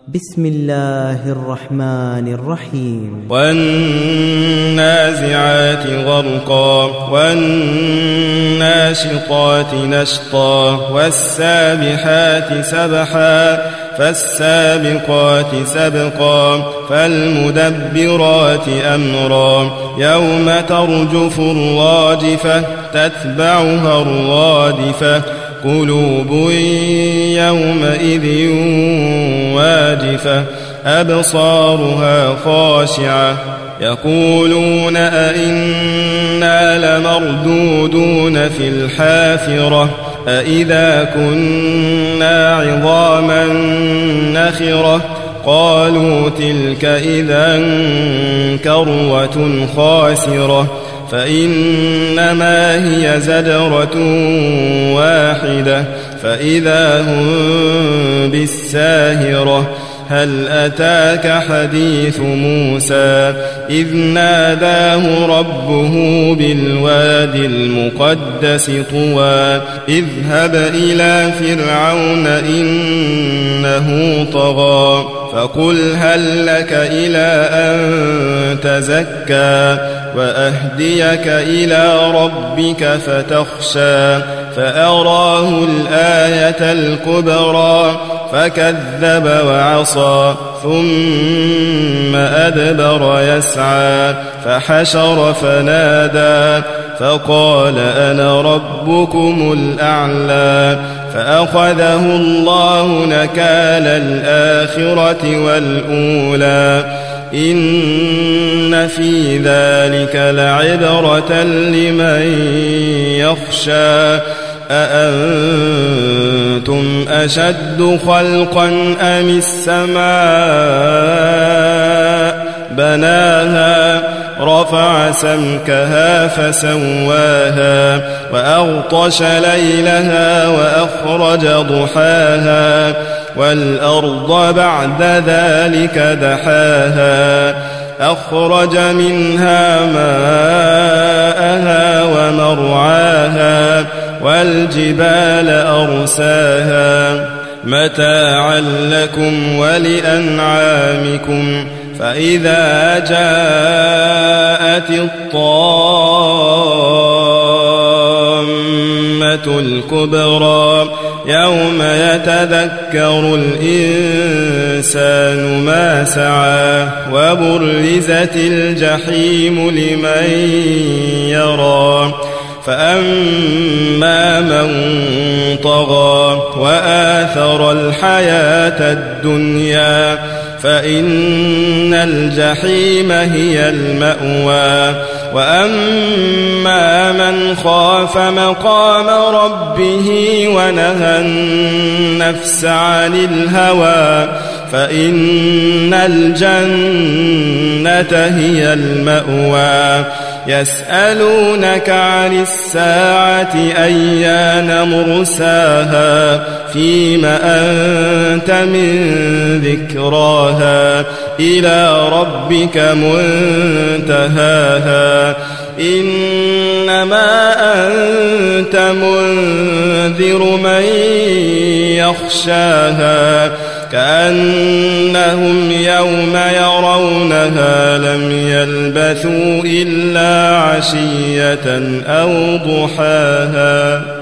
بسم الله الرحمن الرحيم والنازعات غرقا والناشطات نشطا والسابحات سبحا فالسابقات سبقا فالمدبرات أمرا يوم ترجف الراجفة تتبعها الرادفة قلوب يومئذ واجفة أبصارها خاشعة يقولون أئنا لمردودون في الحافرة أئذا كنا عظاما نخرة قالوا تلك إذا كروة خاسرة فإنما هي زجرة واحدة فإذا هم بالساهرة هل أتاك حديث موسى إذ ناداه ربه بالوادي المقدس طوى اذهب إلى فرعون إنه طغى فقل هل لك إلى أن تزكى وأهديك إلى ربك فتخشى فأراه الآية الكبرى فكذب وعصى ثم أدبر يسعى فحشر فنادى فقال أنا ربكم الأعلى فأخذه الله نكال الآخرة والأولى إن في ذلك لعبرة لمن يخشى أأنتم أشد خلقا أم السماء بناها رفع سمكها فسواها وأغطش ليلها وأخرج ضحاها والأرض بعد ذلك دحاها أخرج منها ماءها ومرعاها والجبال أرساها متاعا لكم ولأنعامكم فإذا جاءت الطامة الكبرى يوم يتذكر الإنسان ما سعى وبرزت الجحيم لمن يرى فأما من طغى وآثر الحياة الدنيا فإن الجحيم هي المأوى وأما من خاف مقام ربه ونهى النفس عن الهوى فإن الجنة هي المأوى يسألونك عن الساعة أيان مرساها فيم أنت من ذكراها إلى ربك منتهاها إنما أنت منذر من يخشاها كأنهم يوم يرونها لم يلبثوا إلا عشية أو ضحاها.